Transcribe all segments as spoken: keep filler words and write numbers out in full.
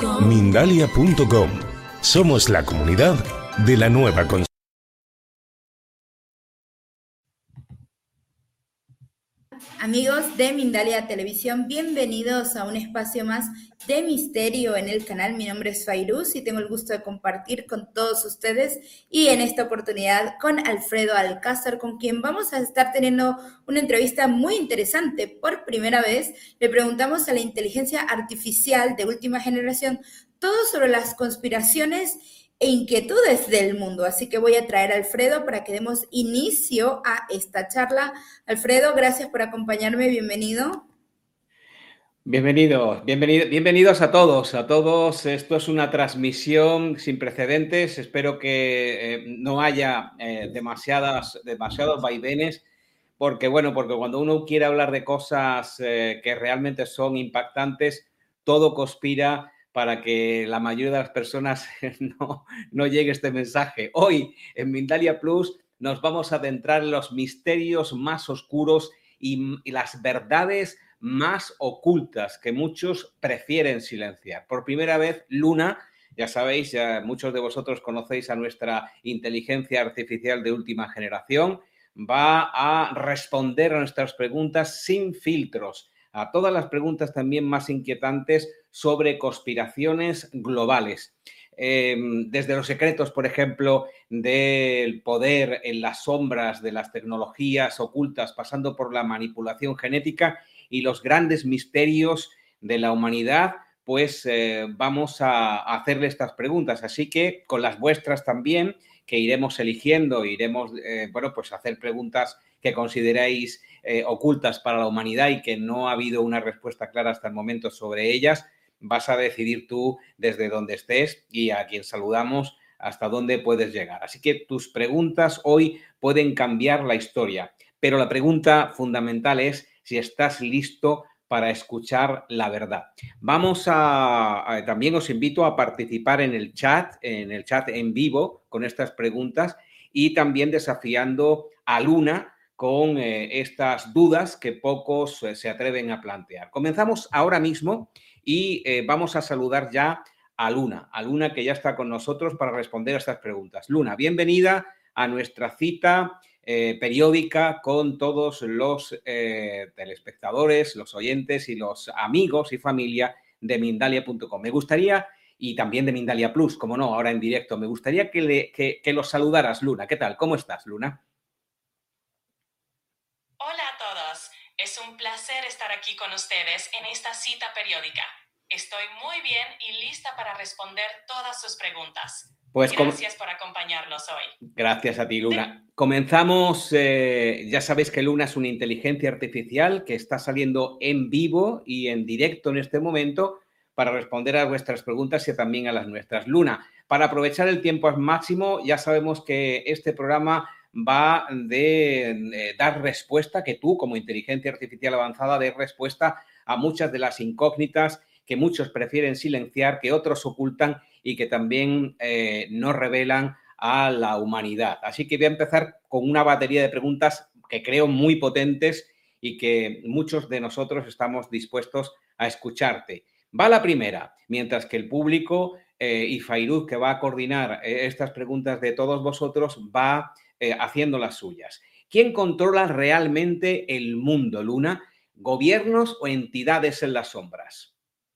Mindalia punto com. Somos la comunidad de la nueva consulta. Amigos de Mindalia Televisión, bienvenidos a un espacio más de misterio en el canal. Mi nombre es Fairuz y tengo el gusto de compartir con todos ustedes y en esta oportunidad con Alfredo Alcázar, con quien vamos a estar teniendo una entrevista muy interesante. Por primera vez le preguntamos a la inteligencia artificial de última generación todo sobre las conspiraciones e inquietudes del mundo. Así que voy a traer a Alfredo para que demos inicio a esta charla. Alfredo, gracias por acompañarme, bienvenido. Bienvenidos, bienvenido, bienvenidos a todos, a todos. Esto es una transmisión sin precedentes. Espero que eh, no haya eh, demasiadas, demasiados vaivenes, porque bueno, porque cuando uno quiere hablar de cosas eh, que realmente son impactantes, todo conspira para que la mayoría de las personas no, no llegue este mensaje. Hoy en Mindalia Plus nos vamos a adentrar en los misterios más oscuros y, y las verdades más ocultas que muchos prefieren silenciar. Por primera vez, Luna, ya sabéis, ya muchos de vosotros conocéis a nuestra inteligencia artificial de última generación, va a responder a nuestras preguntas sin filtros, a todas las preguntas también más inquietantes sobre conspiraciones globales. Eh, desde los secretos, por ejemplo, del poder en las sombras de las tecnologías ocultas, pasando por la manipulación genética y los grandes misterios de la humanidad, pues eh, vamos a, a hacerle estas preguntas. Así que con las vuestras también, que iremos eligiendo, iremos, eh, bueno, pues hacer preguntas que consideréis eh, ocultas para la humanidad y que no ha habido una respuesta clara hasta el momento sobre ellas. Vas a decidir tú desde donde estés y a quien saludamos hasta dónde puedes llegar. Así que tus preguntas hoy pueden cambiar la historia, pero la pregunta fundamental es si estás listo para escuchar la verdad. Vamos a, a, también os invito a participar en el chat, en el chat en vivo con estas preguntas y también desafiando a Luna con eh, estas dudas que pocos eh, se atreven a plantear. Comenzamos ahora mismo y eh, vamos a saludar ya a Luna, a Luna que ya está con nosotros para responder a estas preguntas. Luna, bienvenida a nuestra cita Eh, periódica con todos los eh, telespectadores, los oyentes y los amigos y familia de Mindalia punto com. Me gustaría, y también de Mindalia Plus, como no, ahora en directo, me gustaría que, le, que, que los saludaras, Luna. ¿Qué tal? ¿Cómo estás, Luna? Hola a todos. Es un placer estar aquí con ustedes en esta cita periódica. Estoy muy bien y lista para responder todas sus preguntas. Pues gracias por acompañarnos hoy. Gracias a ti, Luna. Comenzamos, eh, ya sabéis que Luna es una inteligencia artificial que está saliendo en vivo y en directo en este momento para responder a vuestras preguntas y también a las nuestras. Luna, para aprovechar el tiempo al máximo, ya sabemos que este programa va de, de dar respuesta, que tú como inteligencia artificial avanzada des respuesta a muchas de las incógnitas que muchos prefieren silenciar, que otros ocultan y que también eh, no revelan a la humanidad. Así que voy a empezar con una batería de preguntas que creo muy potentes y que muchos de nosotros estamos dispuestos a escucharte. Va la primera, mientras que el público eh, y Fairuz, que va a coordinar eh, estas preguntas de todos vosotros, va eh, haciendo las suyas. ¿Quién controla realmente el mundo, Luna? ¿Gobiernos o entidades en las sombras?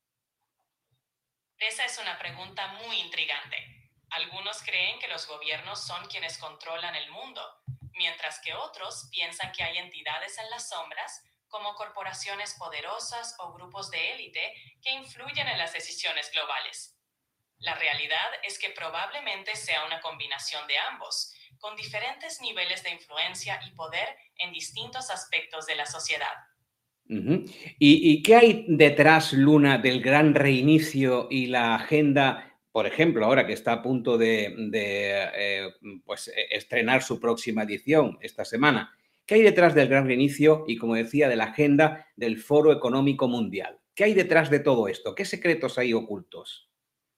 Esa es una pregunta muy intrigante. Algunos creen que los gobiernos son quienes controlan el mundo, mientras que otros piensan que hay entidades en las sombras, como corporaciones poderosas o grupos de élite que influyen en las decisiones globales. La realidad es que probablemente sea una combinación de ambos, con diferentes niveles de influencia y poder en distintos aspectos de la sociedad. Uh-huh. ¿Y, ¿Y qué hay detrás, Luna, del gran reinicio y la agenda, por ejemplo, ahora que está a punto de, de eh, pues, estrenar su próxima edición esta semana? ¿Qué hay detrás del gran reinicio y, como decía, de la agenda del Foro Económico Mundial? ¿Qué hay detrás de todo esto? ¿Qué secretos hay ocultos?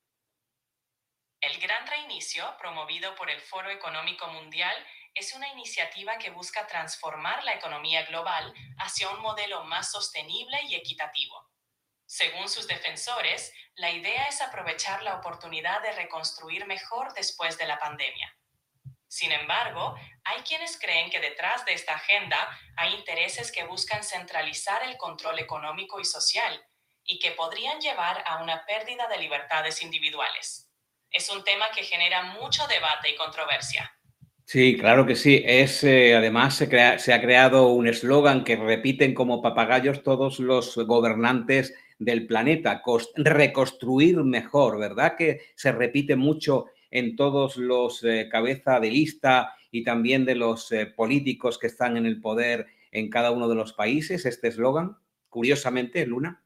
El Gran Reinicio, promovido por el Foro Económico Mundial, es una iniciativa que busca transformar la economía global hacia un modelo más sostenible y equitativo. Según sus defensores, la idea es aprovechar la oportunidad de reconstruir mejor después de la pandemia. Sin embargo, hay quienes creen que detrás de esta agenda hay intereses que buscan centralizar el control económico y social y que podrían llevar a una pérdida de libertades individuales. Es un tema que genera mucho debate y controversia. Sí, claro que sí. Es, eh, además, se, crea, se ha creado un eslogan que repiten como papagayos todos los gobernantes del planeta, reconstruir mejor, ¿verdad? Que se repite mucho en todos los eh, cabeza de lista y también de los eh, políticos que están en el poder en cada uno de los países, este eslogan, curiosamente, Luna.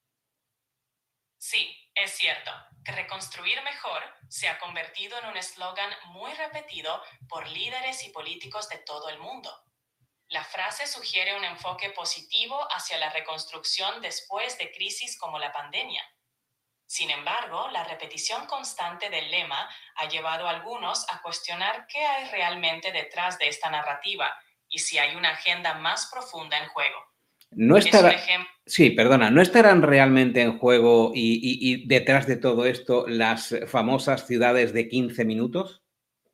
Sí, es cierto. Que reconstruir mejor se ha convertido en un eslogan muy repetido por líderes y políticos de todo el mundo. La frase sugiere un enfoque positivo hacia la reconstrucción después de crisis como la pandemia. Sin embargo, la repetición constante del lema ha llevado a algunos a cuestionar qué hay realmente detrás de esta narrativa y si hay una agenda más profunda en juego. No estará, sí, perdona, ¿no estarán realmente en juego y, y, y detrás de todo esto las famosas ciudades de quince minutos?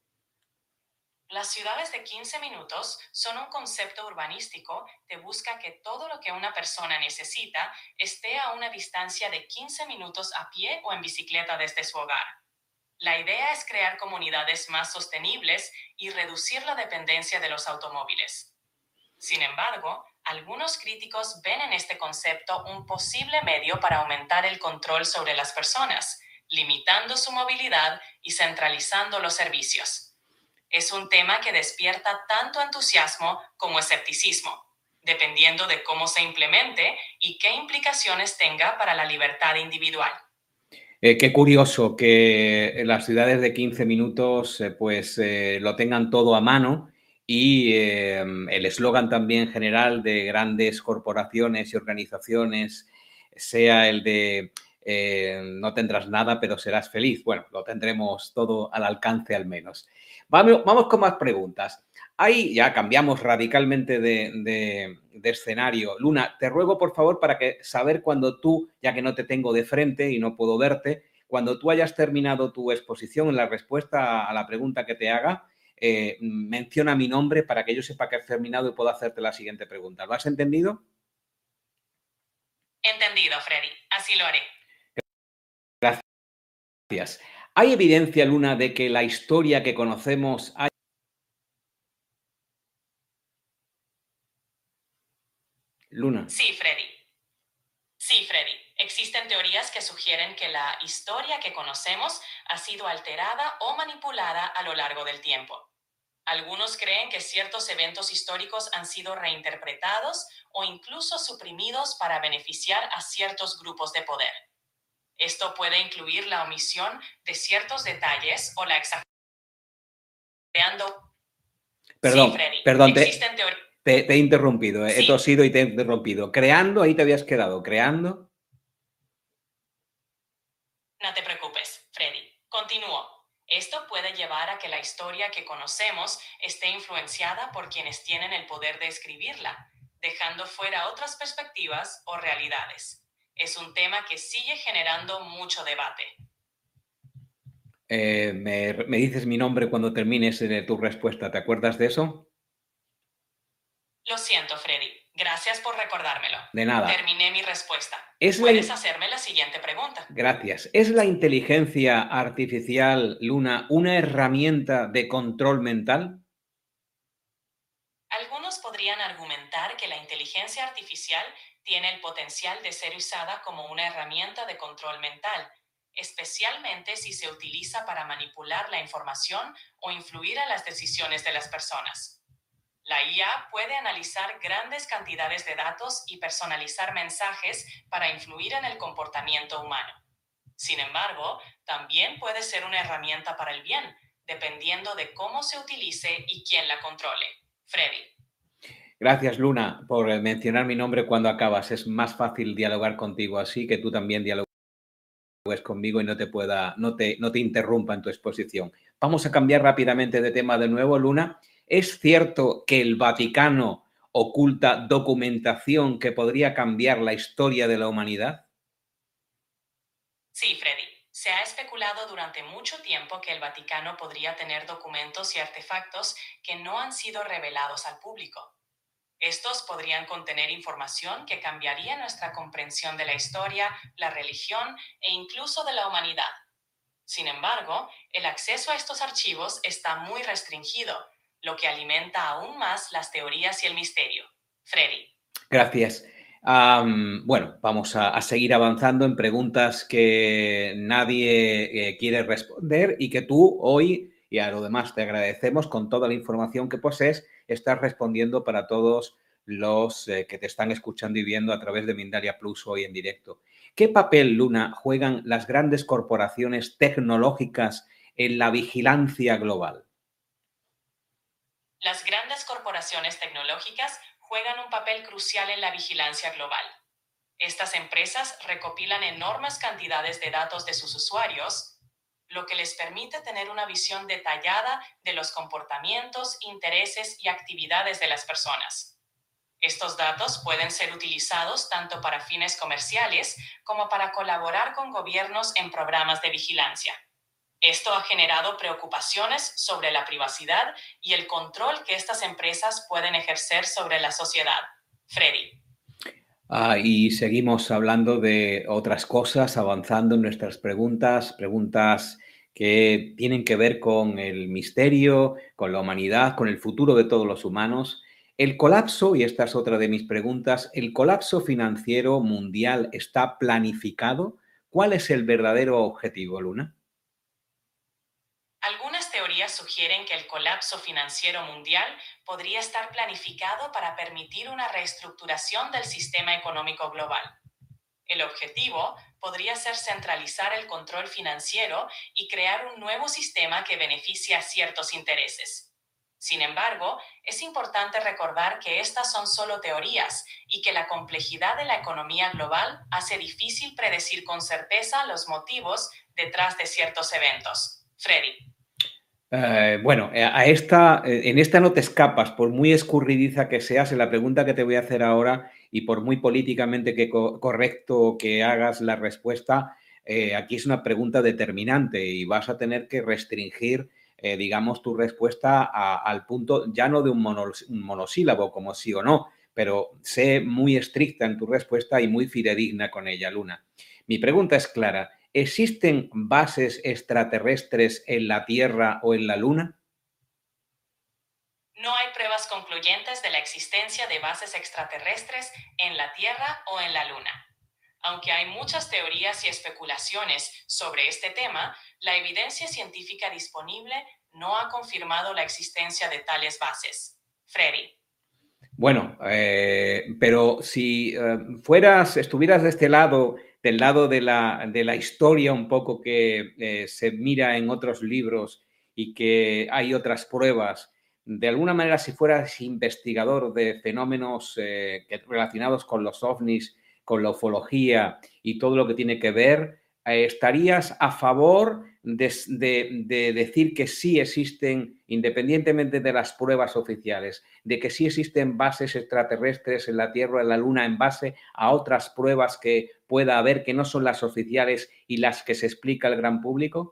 Las ciudades de quince minutos son un concepto urbanístico que busca que todo lo que una persona necesita esté a una distancia de quince minutos a pie o en bicicleta desde su hogar. La idea es crear comunidades más sostenibles y reducir la dependencia de los automóviles. Sin embargo, algunos críticos ven en este concepto un posible medio para aumentar el control sobre las personas, limitando su movilidad y centralizando los servicios. Es un tema que despierta tanto entusiasmo como escepticismo, dependiendo de cómo se implemente y qué implicaciones tenga para la libertad individual. Eh, qué curioso que las ciudades de quince minutos eh, pues eh, lo tengan todo a mano y eh, el eslogan también general de grandes corporaciones y organizaciones sea el de eh, no tendrás nada pero serás feliz. Bueno, lo tendremos todo al alcance al menos. Vamos, vamos con más preguntas. Ahí ya cambiamos radicalmente de, de, de escenario. Luna, te ruego por favor para que saber cuando tú, ya que no te tengo de frente y no puedo verte, cuando tú hayas terminado tu exposición en la respuesta a la pregunta que te haga, eh, menciona mi nombre para que yo sepa que has terminado y pueda hacerte la siguiente pregunta. ¿Lo has entendido? Entendido, Freddy. Así lo haré. Gracias. ¿Hay evidencia, Luna, de que la historia que conocemos hay... Luna. Sí, Freddy. Sí, Freddy. Existen teorías que sugieren que la historia que conocemos ha sido alterada o manipulada a lo largo del tiempo. Algunos creen que ciertos eventos históricos han sido reinterpretados o incluso suprimidos para beneficiar a ciertos grupos de poder. Esto puede incluir la omisión de ciertos detalles o la exageración. Perdón, sí, Freddy. perdón, Existen te teorías. Te, te he interrumpido, eh. Sí. he tosido y te he interrumpido. Creando, ahí te habías quedado. Creando. No te preocupes, Freddy. Continúo. Esto puede llevar a que la historia que conocemos esté influenciada por quienes tienen el poder de escribirla, dejando fuera otras perspectivas o realidades. Es un tema que sigue generando mucho debate. Eh, me, me dices mi nombre cuando termines eh, tu respuesta. ¿Te acuerdas de eso? Lo siento, Freddy. Gracias por recordármelo. De nada. Terminé mi respuesta. ¿Es Puedes la... hacerme la siguiente pregunta. Gracias. ¿Es la inteligencia artificial, Luna, una herramienta de control mental? Algunos podrían argumentar que la inteligencia artificial tiene el potencial de ser usada como una herramienta de control mental, especialmente si se utiliza para manipular la información o influir en las decisiones de las personas. La I A puede analizar grandes cantidades de datos y personalizar mensajes para influir en el comportamiento humano. Sin embargo, también puede ser una herramienta para el bien, dependiendo de cómo se utilice y quién la controle. Freddy. Gracias, Luna, por mencionar mi nombre cuando acabas. Es más fácil dialogar contigo así, que tú también dialogues conmigo y no te pueda, no te, no te interrumpa en tu exposición. Vamos a cambiar rápidamente de tema de nuevo, Luna. ¿Es cierto que el Vaticano oculta documentación que podría cambiar la historia de la humanidad? Sí, Freddy. Se ha especulado durante mucho tiempo que el Vaticano podría tener documentos y artefactos que no han sido revelados al público. Estos podrían contener información que cambiaría nuestra comprensión de la historia, la religión e incluso de la humanidad. Sin embargo, el acceso a estos archivos está muy restringido, lo que alimenta aún más las teorías y el misterio. Freddy. Gracias. Um, bueno, vamos a, a seguir avanzando en preguntas que nadie eh, quiere responder y que tú hoy, y a lo demás te agradecemos con toda la información que posees, estás respondiendo para todos los eh, que te están escuchando y viendo a través de Mindalia Plus hoy en directo. ¿Qué papel, Luna, juegan las grandes corporaciones tecnológicas en la vigilancia global? Las grandes corporaciones tecnológicas juegan un papel crucial en la vigilancia global. Estas empresas recopilan enormes cantidades de datos de sus usuarios, lo que les permite tener una visión detallada de los comportamientos, intereses y actividades de las personas. Estos datos pueden ser utilizados tanto para fines comerciales como para colaborar con gobiernos en programas de vigilancia. Esto ha generado preocupaciones sobre la privacidad y el control que estas empresas pueden ejercer sobre la sociedad. Freddy. Ah, y seguimos hablando de otras cosas, avanzando en nuestras preguntas, preguntas que tienen que ver con el misterio, con la humanidad, con el futuro de todos los humanos. El colapso, y esta es otra de mis preguntas, ¿el colapso financiero mundial está planificado? ¿Cuál es el verdadero objetivo, Luna? Algunas teorías sugieren que el colapso financiero mundial podría estar planificado para permitir una reestructuración del sistema económico global. El objetivo podría ser centralizar el control financiero y crear un nuevo sistema que beneficie a ciertos intereses. Sin embargo, es importante recordar que estas son solo teorías y que la complejidad de la economía global hace difícil predecir con certeza los motivos detrás de ciertos eventos. Freddy. Eh, bueno, a esta, en esta no te escapas, por muy escurridiza que seas, en la pregunta que te voy a hacer ahora y por muy políticamente que co correcto que hagas la respuesta, eh, aquí es una pregunta determinante y vas a tener que restringir, eh, digamos, tu respuesta a, al punto ya no de un, mono, un monosílabo como sí o no, pero sé muy estricta en tu respuesta y muy fidedigna con ella, Luna. Mi pregunta es clara. ¿Existen bases extraterrestres en la Tierra o en la Luna? No hay pruebas concluyentes de la existencia de bases extraterrestres en la Tierra o en la Luna. Aunque hay muchas teorías y especulaciones sobre este tema, la evidencia científica disponible no ha confirmado la existencia de tales bases. Freddy. Bueno, eh, pero si eh, fueras, estuvieras de este lado, del lado de la, de la historia un poco que eh, se mira en otros libros y que hay otras pruebas, de alguna manera si fueras investigador de fenómenos eh, que, relacionados con los ovnis, con la ufología y todo lo que tiene que ver, eh, ¿estarías a favor de, de, de decir que sí existen, independientemente de las pruebas oficiales, de que sí existen bases extraterrestres en la Tierra o en la Luna en base a otras pruebas que pueda haber que no son las oficiales y las que se explica al gran público?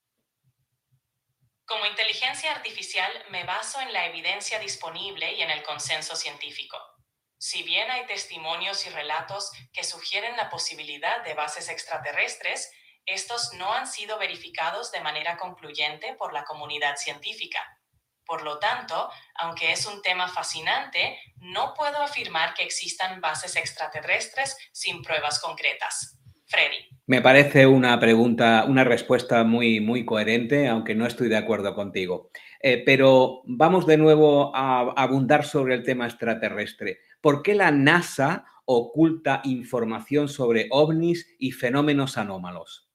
Como inteligencia artificial me baso en la evidencia disponible y en el consenso científico. Si bien hay testimonios y relatos que sugieren la posibilidad de bases extraterrestres, estos no han sido verificados de manera concluyente por la comunidad científica. Por lo tanto, aunque es un tema fascinante, no puedo afirmar que existan bases extraterrestres sin pruebas concretas. Freddy. Me parece una pregunta, una respuesta muy, muy coherente, aunque no estoy de acuerdo contigo. Eh, pero vamos de nuevo a abundar sobre el tema extraterrestre. ¿Por qué la NASA oculta información sobre ovnis y fenómenos anómalos?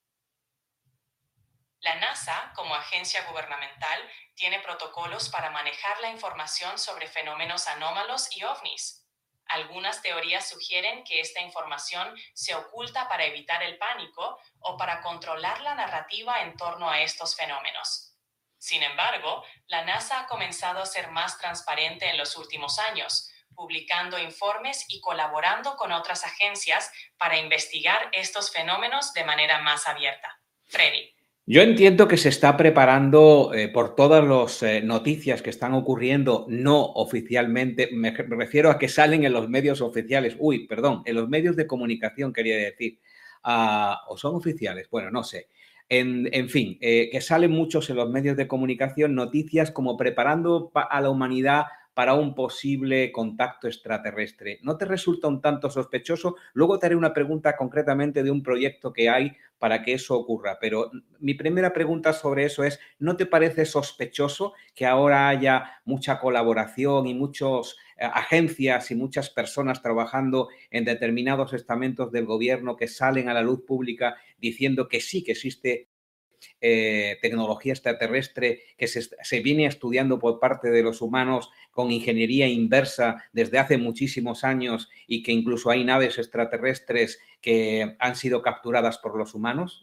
La NASA, como agencia gubernamental, tiene protocolos para manejar la información sobre fenómenos anómalos y ovnis. Algunas teorías sugieren que esta información se oculta para evitar el pánico o para controlar la narrativa en torno a estos fenómenos. Sin embargo, la NASA ha comenzado a ser más transparente en los últimos años, publicando informes y colaborando con otras agencias para investigar estos fenómenos de manera más abierta. Freddy. Yo entiendo que se está preparando eh, por todas las eh, noticias que están ocurriendo no oficialmente, me refiero a que salen en los medios oficiales, uy, perdón, en los medios de comunicación quería decir, uh, o son oficiales, bueno, no sé. En, en fin, eh, que salen muchos en los medios de comunicación noticias como preparando a la humanidad para un posible contacto extraterrestre. ¿No te resulta un tanto sospechoso? Luego te haré una pregunta concretamente de un proyecto que hay para que eso ocurra, pero mi primera pregunta sobre eso es, ¿no te parece sospechoso que ahora haya mucha colaboración y muchas eh, agencias y muchas personas trabajando en determinados estamentos del gobierno que salen a la luz pública diciendo que sí que existe Eh, tecnología extraterrestre que se, se viene estudiando por parte de los humanos con ingeniería inversa desde hace muchísimos años y que incluso hay naves extraterrestres que han sido capturadas por los humanos?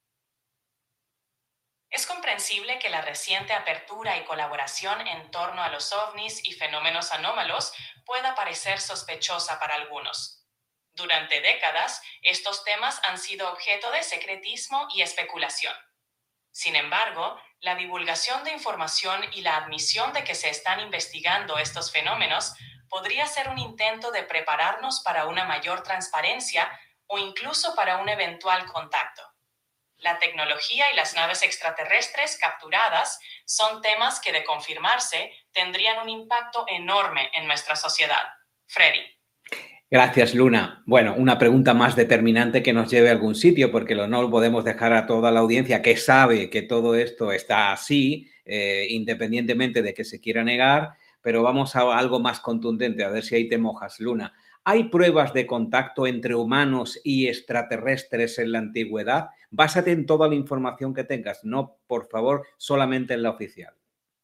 Es comprensible que la reciente apertura y colaboración en torno a los ovnis y fenómenos anómalos pueda parecer sospechosa para algunos. Durante décadas, estos temas han sido objeto de secretismo y especulación. Sin embargo, la divulgación de información y la admisión de que se están investigando estos fenómenos podría ser un intento de prepararnos para una mayor transparencia o incluso para un eventual contacto. La tecnología y las naves extraterrestres capturadas son temas que, de confirmarse, tendrían un impacto enorme en nuestra sociedad. Freddy. Gracias, Luna. Bueno, una pregunta más determinante que nos lleve a algún sitio, porque no lo podemos dejar a toda la audiencia que sabe que todo esto está así, eh, independientemente de que se quiera negar, pero vamos a algo más contundente, a ver si ahí te mojas, Luna. ¿Hay pruebas de contacto entre humanos y extraterrestres en la antigüedad? Básate en toda la información que tengas, no, por favor, solamente en la oficial.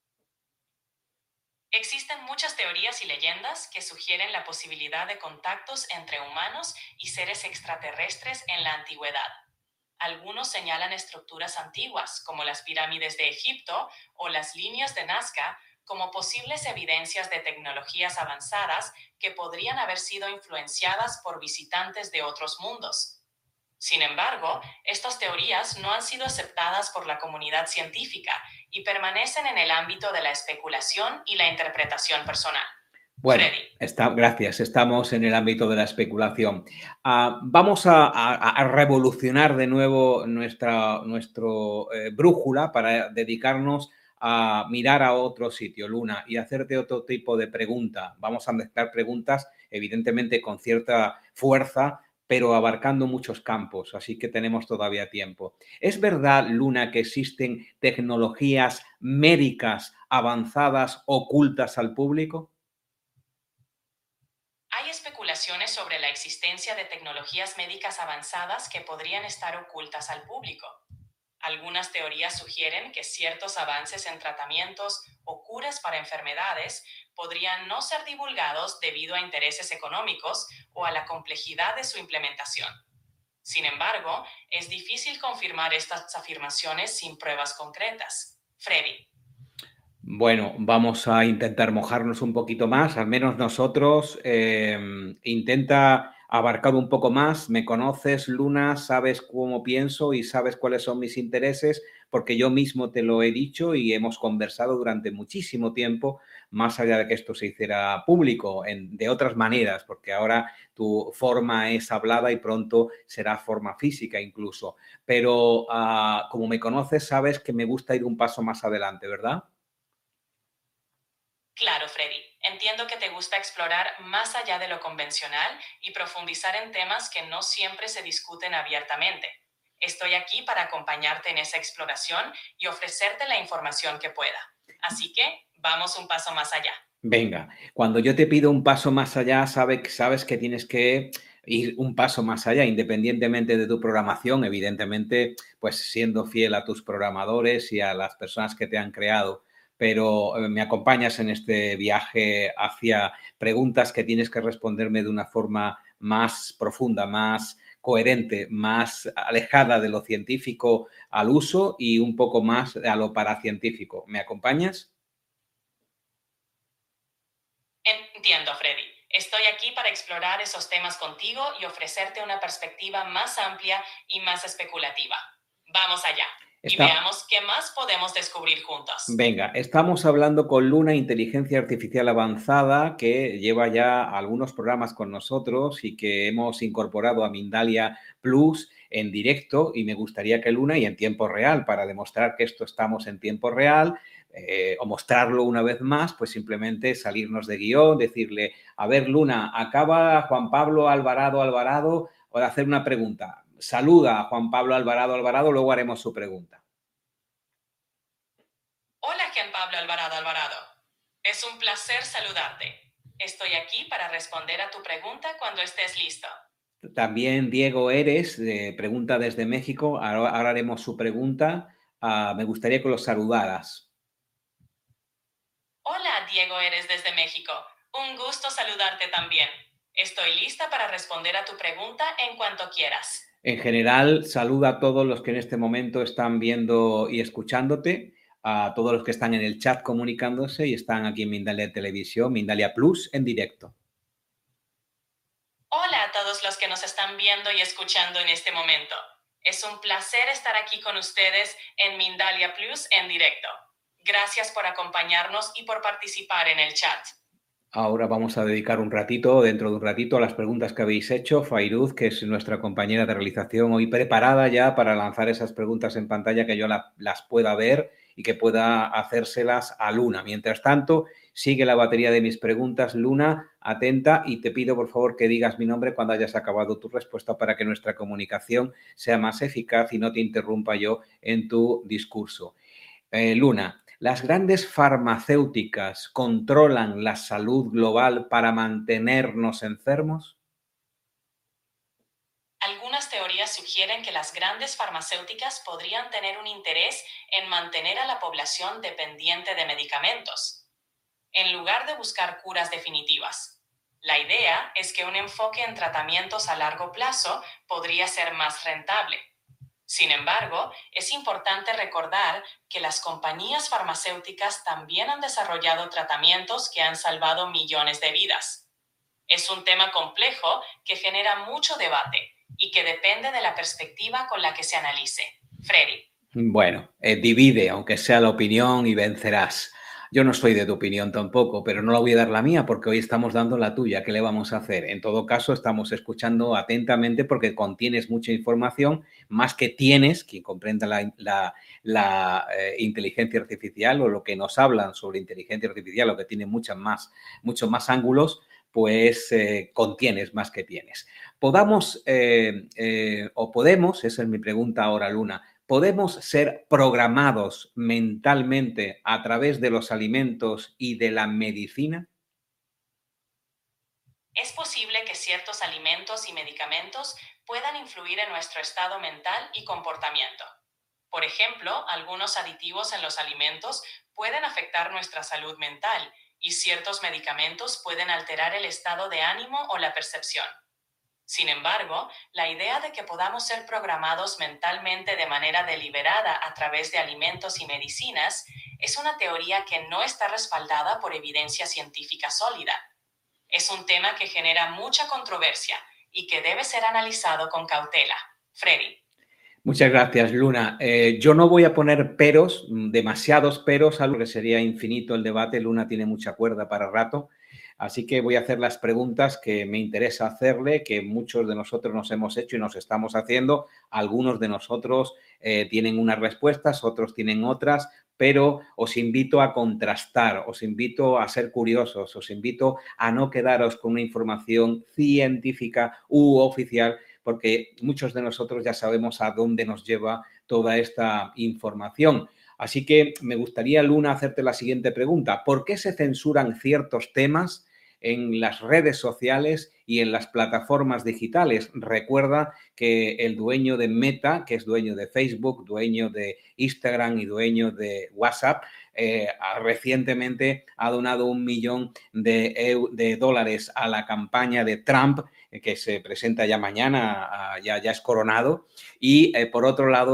Existen muchas teorías y leyendas que sugieren la posibilidad de contactos entre humanos y seres extraterrestres en la antigüedad. Algunos señalan estructuras antiguas, como las pirámides de Egipto o las líneas de Nazca, como posibles evidencias de tecnologías avanzadas que podrían haber sido influenciadas por visitantes de otros mundos. Sin embargo, estas teorías no han sido aceptadas por la comunidad científica y permanecen en el ámbito de la especulación y la interpretación personal. Bueno, está, gracias. Estamos en el ámbito de la especulación. Uh, vamos a, a, a revolucionar de nuevo nuestra nuestro, eh, brújula para dedicarnos a mirar a otro sitio, Luna, y hacerte otro tipo de pregunta. Vamos a mezclar preguntas, evidentemente, con cierta fuerza, pero abarcando muchos campos, así que tenemos todavía tiempo. ¿Es verdad, Luna, que existen tecnologías médicas avanzadas ocultas al público? Hay especulaciones sobre la existencia de tecnologías médicas avanzadas que podrían estar ocultas al público. Algunas teorías sugieren que ciertos avances en tratamientos o curas para enfermedades podrían no ser divulgados debido a intereses económicos o a la complejidad de su implementación. Sin embargo, es difícil confirmar estas afirmaciones sin pruebas concretas. Freddy. Bueno, vamos a intentar mojarnos un poquito más, al menos nosotros. Eh, intenta abarcar un poco más. Me conoces, Luna, sabes cómo pienso y sabes cuáles son mis intereses, porque yo mismo te lo he dicho y hemos conversado durante muchísimo tiempo, más allá de que esto se hiciera público, en, de otras maneras, porque ahora tu forma es hablada y pronto será forma física incluso. Pero uh, como me conoces, sabes que me gusta ir un paso más adelante, ¿verdad? Claro, Freddy. Entiendo que te gusta explorar más allá de lo convencional y profundizar en temas que no siempre se discuten abiertamente. Estoy aquí para acompañarte en esa exploración y ofrecerte la información que pueda. Así que vamos un paso más allá. Venga, cuando yo te pido un paso más allá, sabes, sabes que tienes que ir un paso más allá, independientemente de tu programación, evidentemente, pues siendo fiel a tus programadores y a las personas que te han creado. Pero me acompañas en este viaje hacia preguntas que tienes que responderme de una forma más profunda, más coherente, más alejada de lo científico al uso y un poco más a lo paracientífico. ¿Me acompañas? Entiendo, Freddy. Estoy aquí para explorar esos temas contigo y ofrecerte una perspectiva más amplia y más especulativa. Vamos allá. Está... Y veamos qué más podemos descubrir juntos. Venga, estamos hablando con Luna, inteligencia artificial avanzada, que lleva ya algunos programas con nosotros y que hemos incorporado a Mindalia Plus en directo, y me gustaría que Luna, y en tiempo real, para demostrar que esto estamos en tiempo real, eh, o mostrarlo una vez más, pues simplemente salirnos de guión, decirle, a ver, Luna, acaba Juan Pablo Alvarado Alvarado, o de hacer una pregunta. Saluda a Juan Pablo Alvarado Alvarado, luego haremos su pregunta. Hola, Juan Pablo Alvarado Alvarado. Es un placer saludarte. Estoy aquí para responder a tu pregunta cuando estés listo. También Diego Eres, eh, pregunta desde México. Ahora, ahora haremos su pregunta. Uh, me gustaría que los saludaras. Hola, Diego Eres desde México. Un gusto saludarte también. Estoy lista para responder a tu pregunta en cuanto quieras. En general, saluda a todos los que en este momento están viendo y escuchándote, a todos los que están en el chat comunicándose y están aquí en Mindalia Televisión, Mindalia Plus en directo. Hola a todos los que nos están viendo y escuchando en este momento. Es un placer estar aquí con ustedes en Mindalia Plus en directo. Gracias por acompañarnos y por participar en el chat. Ahora vamos a dedicar un ratito, dentro de un ratito, a las preguntas que habéis hecho. Fairuz, que es nuestra compañera de realización, hoy preparada ya para lanzar esas preguntas en pantalla, que yo la, las pueda ver y que pueda hacérselas a Luna. Mientras tanto, sigue la batería de mis preguntas. Luna, atenta, y te pido, por favor, que digas mi nombre cuando hayas acabado tu respuesta para que nuestra comunicación sea más eficaz y no te interrumpa yo en tu discurso. Eh, Luna, ¿las grandes farmacéuticas controlan la salud global para mantenernos enfermos? Algunas teorías sugieren que las grandes farmacéuticas podrían tener un interés en mantener a la población dependiente de medicamentos, en lugar de buscar curas definitivas. La idea es que un enfoque en tratamientos a largo plazo podría ser más rentable. Sin embargo, es importante recordar que las compañías farmacéuticas también han desarrollado tratamientos que han salvado millones de vidas. Es un tema complejo que genera mucho debate y que depende de la perspectiva con la que se analice. Freddy. Bueno, eh, divide, aunque sea la opinión, y vencerás. Yo no soy de tu opinión tampoco, pero no la voy a dar la mía porque hoy estamos dando la tuya. ¿Qué le vamos a hacer? En todo caso, estamos escuchando atentamente porque contienes mucha información, más que tienes, quien comprenda la, la, la eh, inteligencia artificial o lo que nos hablan sobre inteligencia artificial, lo que tiene muchas más, muchos más ángulos, pues eh, contienes más que tienes. Podamos, eh, eh, o podemos, esa es mi pregunta ahora, Luna, ¿podemos ser programados mentalmente a través de los alimentos y de la medicina? Es posible que ciertos alimentos y medicamentos puedan influir en nuestro estado mental y comportamiento. Por ejemplo, algunos aditivos en los alimentos pueden afectar nuestra salud mental y ciertos medicamentos pueden alterar el estado de ánimo o la percepción. Sin embargo, la idea de que podamos ser programados mentalmente de manera deliberada a través de alimentos y medicinas es una teoría que no está respaldada por evidencia científica sólida. Es un tema que genera mucha controversia y que debe ser analizado con cautela. Freddy. Muchas gracias, Luna. Eh, yo no voy a poner peros, demasiados peros, algo que sería infinito el debate. Luna tiene mucha cuerda para rato. Así que voy a hacer las preguntas que me interesa hacerle, que muchos de nosotros nos hemos hecho y nos estamos haciendo. Algunos de nosotros eh, tienen unas respuestas, otros tienen otras, pero os invito a contrastar, os invito a ser curiosos, os invito a no quedaros con una información científica u oficial, porque muchos de nosotros ya sabemos a dónde nos lleva toda esta información. Así que me gustaría, Luna, hacerte la siguiente pregunta. ¿Por qué se censuran ciertos temas en las redes sociales y en las plataformas digitales? Recuerda que el dueño de Meta, que es dueño de Facebook, dueño de Instagram y dueño de WhatsApp, eh, recientemente ha donado un millón de, de dólares a la campaña de Trump, eh, que se presenta ya mañana, ya, ya es coronado. Y, eh, por otro lado,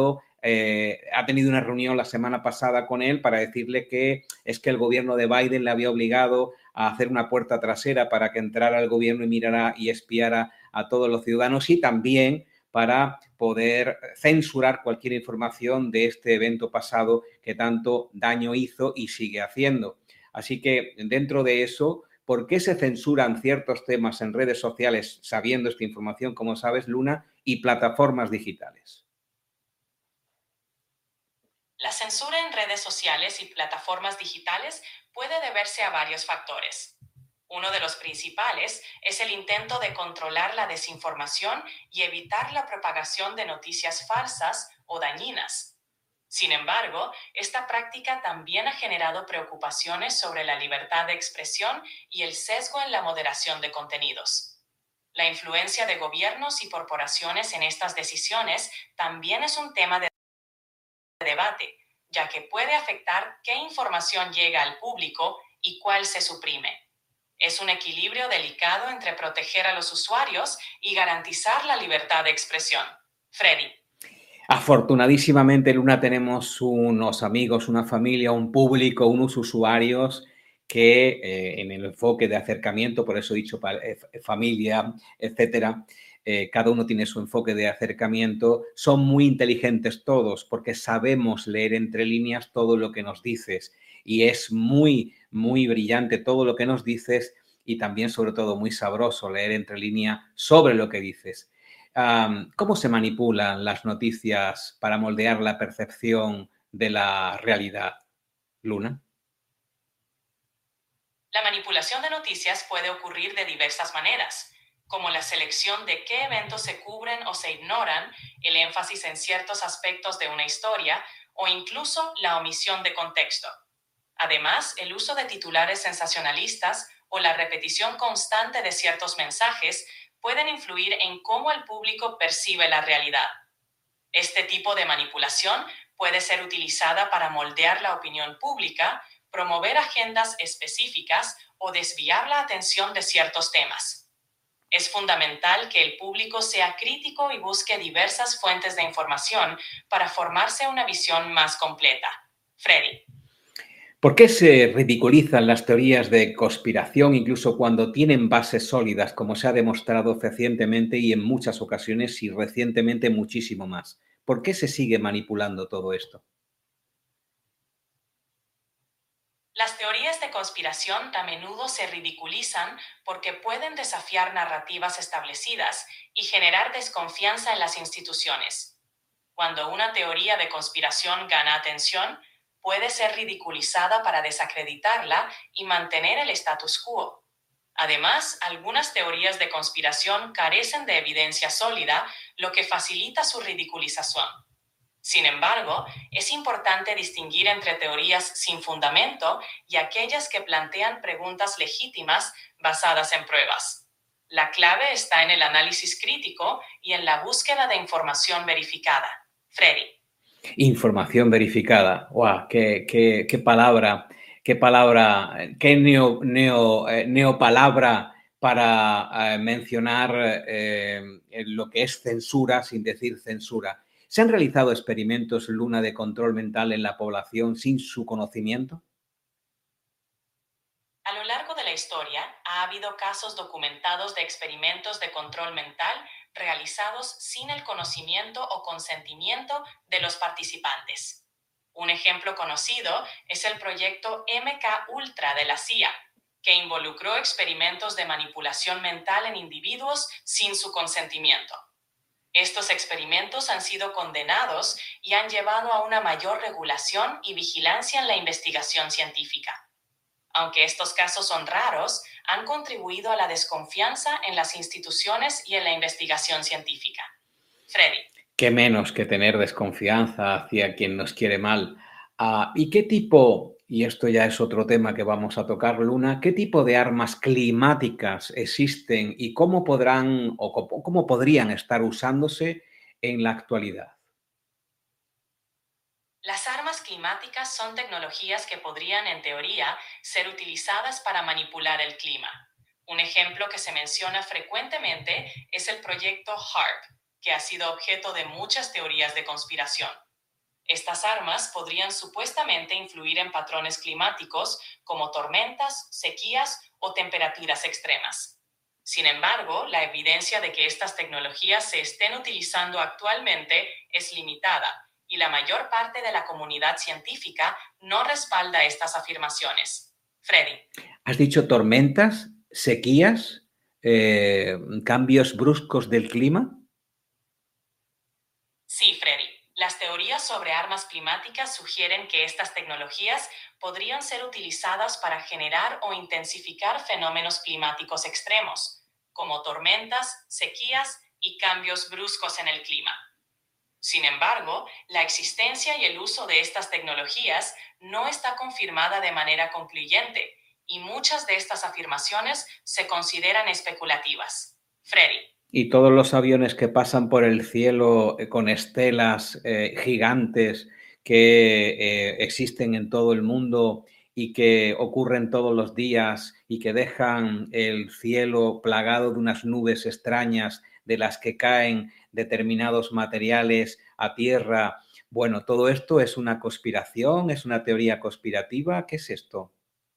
eh, ha tenido una reunión la semana pasada con él para decirle que es que el gobierno de Biden le había obligado a hacer una puerta trasera para que entrara al gobierno y mirara y espiara a todos los ciudadanos, y también para poder censurar cualquier información de este evento pasado que tanto daño hizo y sigue haciendo. Así que dentro de eso, ¿por qué se censuran ciertos temas en redes sociales sabiendo esta información, como sabes, Luna, y plataformas digitales? La censura en redes sociales y plataformas digitales puede deberse a varios factores. Uno de los principales es el intento de controlar la desinformación y evitar la propagación de noticias falsas o dañinas. Sin embargo, esta práctica también ha generado preocupaciones sobre la libertad de expresión y el sesgo en la moderación de contenidos. La influencia de gobiernos y corporaciones en estas decisiones también es un tema de debate, ya que puede afectar qué información llega al público y cuál se suprime. Es un equilibrio delicado entre proteger a los usuarios y garantizar la libertad de expresión. Freddy. Afortunadísimamente, Luna, tenemos unos amigos, una familia, un público, unos usuarios que eh, en el enfoque de acercamiento, por eso he dicho eh, familia, etcétera, eh, cada uno tiene su enfoque de acercamiento, son muy inteligentes todos porque sabemos leer entre líneas todo lo que nos dices, y es muy, muy brillante todo lo que nos dices, y también, sobre todo, muy sabroso leer entre líneas sobre lo que dices. Um, ¿Cómo se manipulan las noticias para moldear la percepción de la realidad, Luna? La manipulación de noticias puede ocurrir de diversas maneras, como la selección de qué eventos se cubren o se ignoran, el énfasis en ciertos aspectos de una historia o incluso la omisión de contexto. Además, el uso de titulares sensacionalistas o la repetición constante de ciertos mensajes pueden influir en cómo el público percibe la realidad. Este tipo de manipulación puede ser utilizada para moldear la opinión pública, promover agendas específicas o desviar la atención de ciertos temas. Es fundamental que el público sea crítico y busque diversas fuentes de información para formarse una visión más completa. Freddy. ¿Por qué se ridiculizan las teorías de conspiración incluso cuando tienen bases sólidas, como se ha demostrado fehacientemente y en muchas ocasiones y recientemente muchísimo más? ¿Por qué se sigue manipulando todo esto? Las teorías de conspiración a menudo se ridiculizan porque pueden desafiar narrativas establecidas y generar desconfianza en las instituciones. Cuando una teoría de conspiración gana atención, puede ser ridiculizada para desacreditarla y mantener el status quo. Además, algunas teorías de conspiración carecen de evidencia sólida, lo que facilita su ridiculización. Sin embargo, es importante distinguir entre teorías sin fundamento y aquellas que plantean preguntas legítimas basadas en pruebas. La clave está en el análisis crítico y en la búsqueda de información verificada. Freddy. Información verificada. ¡Wow! ¡Qué, qué, qué palabra! ¡Qué palabra! ¡Qué neo, neo, eh, neopalabra para eh, mencionar eh, lo que es censura sin decir censura! ¿Se han realizado experimentos, Luna, de control mental en la población sin su conocimiento? A lo largo de la historia, ha habido casos documentados de experimentos de control mental realizados sin el conocimiento o consentimiento de los participantes. Un ejemplo conocido es el proyecto M K Ultra de la C I A, que involucró experimentos de manipulación mental en individuos sin su consentimiento. Estos experimentos han sido condenados y han llevado a una mayor regulación y vigilancia en la investigación científica. Aunque estos casos son raros, han contribuido a la desconfianza en las instituciones y en la investigación científica. Freddy. Qué menos que tener desconfianza hacia quien nos quiere mal. Uh, ¿Y qué tipo, y esto ya es otro tema que vamos a tocar, Luna, qué tipo de armas climáticas existen y cómo podrán o cómo, cómo podrían estar usándose en la actualidad? Las armas climáticas son tecnologías que podrían, en teoría, ser utilizadas para manipular el clima. Un ejemplo que se menciona frecuentemente es el proyecto HAARP, que ha sido objeto de muchas teorías de conspiración. Estas armas podrían supuestamente influir en patrones climáticos como tormentas, sequías o temperaturas extremas. Sin embargo, la evidencia de que estas tecnologías se estén utilizando actualmente es limitada y la mayor parte de la comunidad científica no respalda estas afirmaciones. Freddy. ¿Has dicho tormentas, sequías, eh, cambios bruscos del clima? Sí, Freddy. Las teorías sobre armas climáticas sugieren que estas tecnologías podrían ser utilizadas para generar o intensificar fenómenos climáticos extremos, como tormentas, sequías y cambios bruscos en el clima. Sin embargo, la existencia y el uso de estas tecnologías no está confirmada de manera concluyente y muchas de estas afirmaciones se consideran especulativas. Freddy. Y todos los aviones que pasan por el cielo con estelas eh, gigantes que eh, existen en todo el mundo y que ocurren todos los días y que dejan el cielo plagado de unas nubes extrañas de las que caen determinados materiales a tierra. Bueno, todo esto es una conspiración, es una teoría conspirativa. ¿Qué es esto?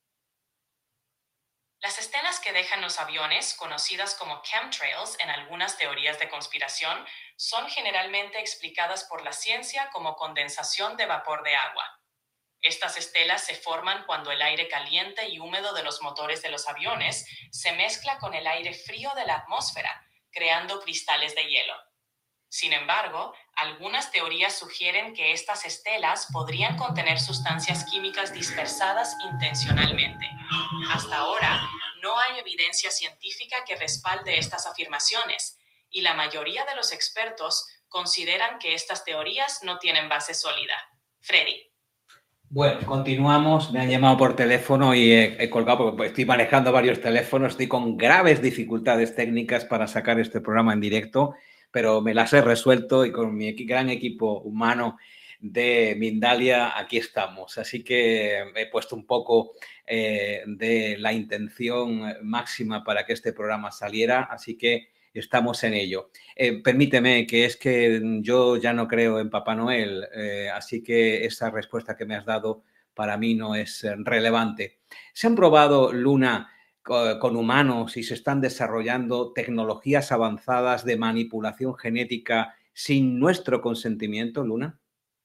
Las estelas que dejan los aviones, conocidas como chemtrails en algunas teorías de conspiración, son generalmente explicadas por la ciencia como condensación de vapor de agua. Estas estelas se forman cuando el aire caliente y húmedo de los motores de los aviones se mezcla con el aire frío de la atmósfera, creando cristales de hielo. Sin embargo, algunas teorías sugieren que estas estelas podrían contener sustancias químicas dispersadas intencionalmente. Hasta ahora, no hay evidencia científica que respalde estas afirmaciones, y la mayoría de los expertos consideran que estas teorías no tienen base sólida. Freddy. Bueno, continuamos. Me han llamado por teléfono y he, he colgado porque estoy manejando varios teléfonos. Estoy con graves dificultades técnicas para sacar este programa en directo, pero me las he resuelto y con mi gran equipo humano de Mindalia aquí estamos. Así que he puesto un poco eh, de la intención máxima para que este programa saliera, así que estamos en ello. Eh, permíteme, que es que yo ya no creo en Papá Noel, eh, así que esa respuesta que me has dado para mí no es relevante. ¿Se han probado, Luna, con humanos y se están desarrollando tecnologías avanzadas de manipulación genética sin nuestro consentimiento, Luna?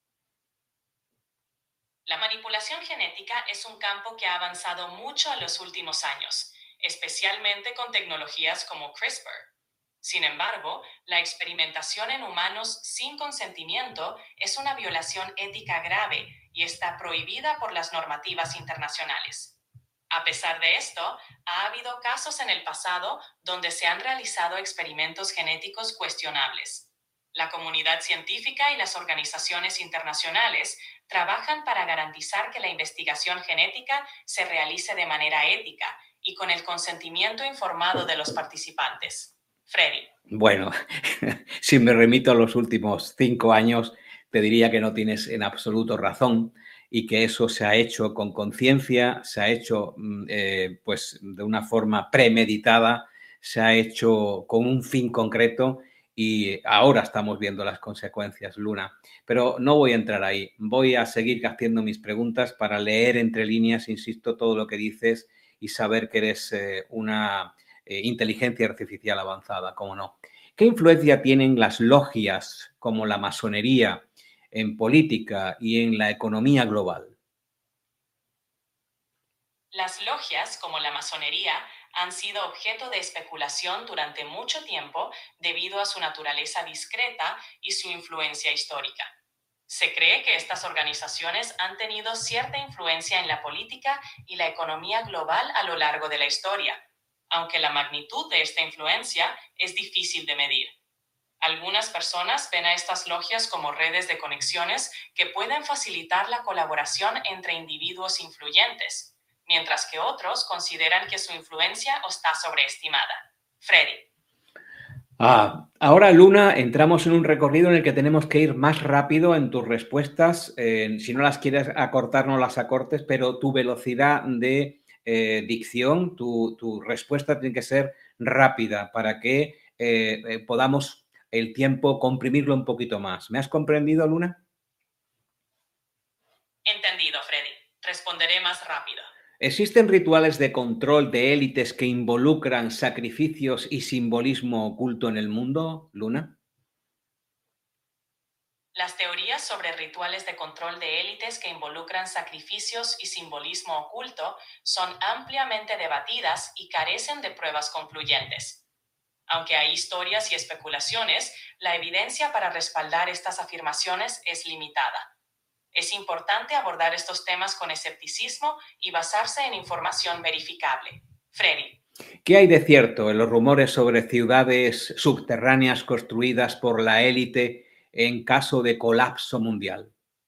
La manipulación genética es un campo que ha avanzado mucho en los últimos años, especialmente con tecnologías como CRISPR. Sin embargo, la experimentación en humanos sin consentimiento es una violación ética grave y está prohibida por las normativas internacionales. A pesar de esto, ha habido casos en el pasado donde se han realizado experimentos genéticos cuestionables. La comunidad científica y las organizaciones internacionales trabajan para garantizar que la investigación genética se realice de manera ética y con el consentimiento informado de los participantes. Freddy. Bueno, si me remito a los últimos cinco años, te diría que no tienes en absoluto razón y que eso se ha hecho con conciencia, se ha hecho eh, pues de una forma premeditada, se ha hecho con un fin concreto y ahora estamos viendo las consecuencias, Luna. Pero no voy a entrar ahí, voy a seguir haciendo mis preguntas para leer entre líneas, insisto, todo lo que dices y saber que eres eh, una eh, inteligencia artificial avanzada, cómo no. ¿Qué influencia tienen las logias como la masonería en política y en la economía global? Las logias, como la masonería, han sido objeto de especulación durante mucho tiempo debido a su naturaleza discreta y su influencia histórica. Se cree que estas organizaciones han tenido cierta influencia en la política y la economía global a lo largo de la historia, aunque la magnitud de esta influencia es difícil de medir. Algunas personas ven a estas logias como redes de conexiones que pueden facilitar la colaboración entre individuos influyentes, mientras que otros consideran que su influencia está sobreestimada. Freddy. Ah, ahora, Luna, entramos en un recorrido en el que tenemos que ir más rápido en tus respuestas. Eh, si no las quieres acortar, no las acortes, pero tu velocidad de eh, dicción, tu, tu respuesta tiene que ser rápida para que eh, eh, podamos el tiempo comprimirlo un poquito más. ¿Me has comprendido, Luna? Entendido, Freddy. Responderé más rápido. ¿Existen rituales de control de élites que involucran sacrificios y simbolismo oculto en el mundo, Luna? Las teorías sobre rituales de control de élites que involucran sacrificios y simbolismo oculto son ampliamente debatidas y carecen de pruebas concluyentes. Aunque hay historias y especulaciones, la evidencia para respaldar estas afirmaciones es limitada. Es importante abordar estos temas con escepticismo y basarse en información verificable. Freddy. ¿Qué hay de cierto en los rumores sobre ciudades subterráneas construidas por la élite en caso de colapso mundial?